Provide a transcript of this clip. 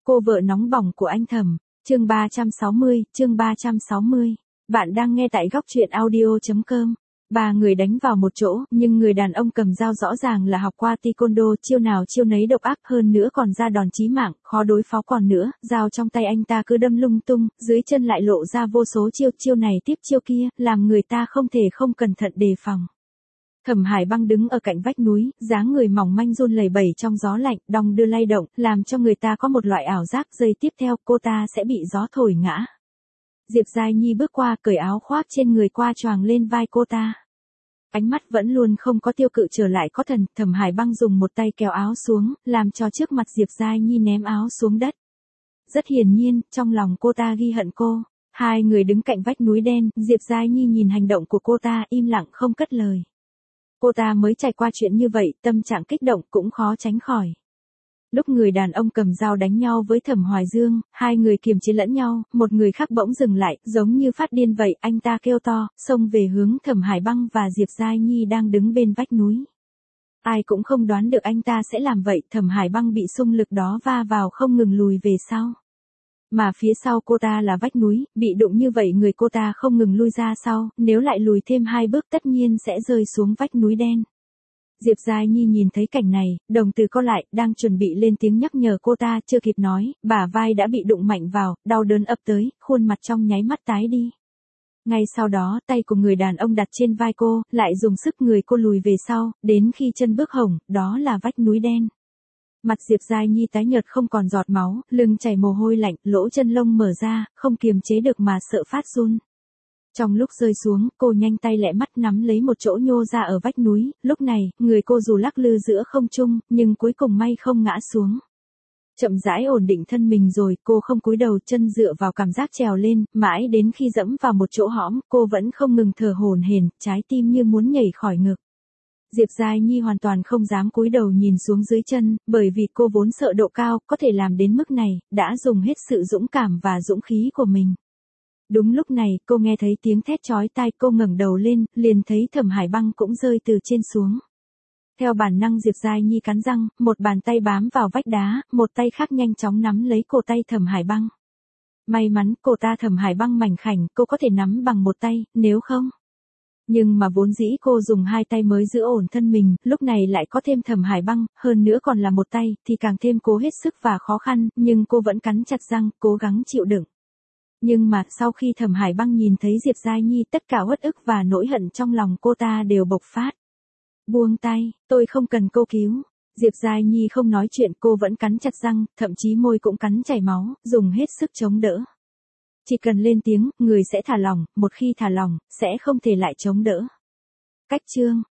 Cô vợ nóng bỏng của anh Thẩm, chương 360. Bạn đang nghe tại góc truyện audio.com. Ba người đánh vào một chỗ, nhưng người đàn ông cầm dao rõ ràng là học qua taekwondo, chiêu nào chiêu nấy độc ác, hơn nữa còn ra đòn chí mạng, khó đối phó. Còn nữa, dao trong tay anh ta cứ đâm lung tung, dưới chân lại lộ ra vô số chiêu này tiếp chiêu kia, làm người ta không thể không cẩn thận đề phòng. Thẩm Hải Băng đứng ở cạnh vách núi, dáng người mỏng manh run lẩy bẩy trong gió lạnh, đong đưa lay động, làm cho người ta có một loại ảo giác giây tiếp theo cô ta sẽ bị gió thổi ngã. Diệp Giai Nhi bước qua, cởi áo khoác trên người qua choàng lên vai cô ta. Ánh mắt vẫn luôn không có tiêu cự trở lại có thần, Thẩm Hải Băng dùng một tay kéo áo xuống, làm cho trước mặt Diệp Giai Nhi ném áo xuống đất. Rất hiển nhiên, trong lòng cô ta ghi hận cô. Hai người đứng cạnh vách núi đen, Diệp Giai Nhi nhìn hành động của cô ta im lặng không cất lời. Cô ta mới trải qua chuyện như vậy, tâm trạng kích động cũng khó tránh khỏi. Lúc người đàn ông cầm dao đánh nhau với Thẩm Hoài Dương, hai người kiềm chế lẫn nhau, một người khác bỗng dừng lại, giống như phát điên vậy, anh ta kêu to, xông về hướng Thẩm Hải Băng và Diệp Giai Nhi đang đứng bên vách núi. Ai cũng không đoán được anh ta sẽ làm vậy, Thẩm Hải Băng bị xung lực đó va vào không ngừng lùi về sau. Mà phía sau cô ta là vách núi, bị đụng như vậy người cô ta không ngừng lui ra sau, nếu lại lùi thêm 2 bước tất nhiên sẽ rơi xuống vách núi đen. Diệp Giai Nhi nhìn thấy cảnh này, đồng tử co lại, đang chuẩn bị lên tiếng nhắc nhở cô ta, chưa kịp nói, bả vai đã bị đụng mạnh vào, đau đớn ập tới, khuôn mặt trong nháy mắt tái đi. Ngay sau đó, tay của người đàn ông đặt trên vai cô, lại dùng sức người cô lùi về sau, đến khi chân bước hổng, đó là vách núi đen. Mặt Diệp Giai Nhi tái nhợt không còn giọt máu, lưng chảy mồ hôi lạnh, lỗ chân lông mở ra, không kiềm chế được mà sợ phát run. Trong lúc rơi xuống, cô nhanh tay lẹ mắt nắm lấy một chỗ nhô ra ở vách núi, lúc này, người cô dù lắc lư giữa không trung, nhưng cuối cùng may không ngã xuống. Chậm rãi ổn định thân mình rồi, cô không cúi đầu, chân dựa vào cảm giác trèo lên, mãi đến khi dẫm vào một chỗ hõm, cô vẫn không ngừng thở hổn hển, trái tim như muốn nhảy khỏi ngực. Diệp Giai Nhi hoàn toàn không dám cúi đầu nhìn xuống dưới chân, bởi vì cô vốn sợ độ cao, có thể làm đến mức này, đã dùng hết sự dũng cảm và dũng khí của mình. Đúng lúc này, cô nghe thấy tiếng thét chói tai, cô ngẩng đầu lên, liền thấy Thẩm Hải Băng cũng rơi từ trên xuống. Theo bản năng Diệp Giai Nhi cắn răng, một bàn tay bám vào vách đá, một tay khác nhanh chóng nắm lấy cổ tay Thẩm Hải Băng. May mắn, cổ ta Thẩm Hải Băng mảnh khảnh, cô có thể nắm bằng một tay, nếu không. Nhưng mà vốn dĩ cô dùng 2 tay mới giữ ổn thân mình, lúc này lại có thêm Thẩm Hải Băng, hơn nữa còn là một tay, thì càng thêm cố hết sức và khó khăn, nhưng cô vẫn cắn chặt răng, cố gắng chịu đựng. Nhưng mà, sau khi Thẩm Hải Băng nhìn thấy Diệp Giai Nhi, tất cả uất ức và nỗi hận trong lòng cô ta đều bộc phát. Buông tay, tôi không cần cô cứu. Diệp Giai Nhi không nói chuyện, cô vẫn cắn chặt răng, thậm chí môi cũng cắn chảy máu, dùng hết sức chống đỡ. Chỉ cần lên tiếng, người sẽ thả lỏng, một khi thả lỏng, sẽ không thể lại chống đỡ. Cách chương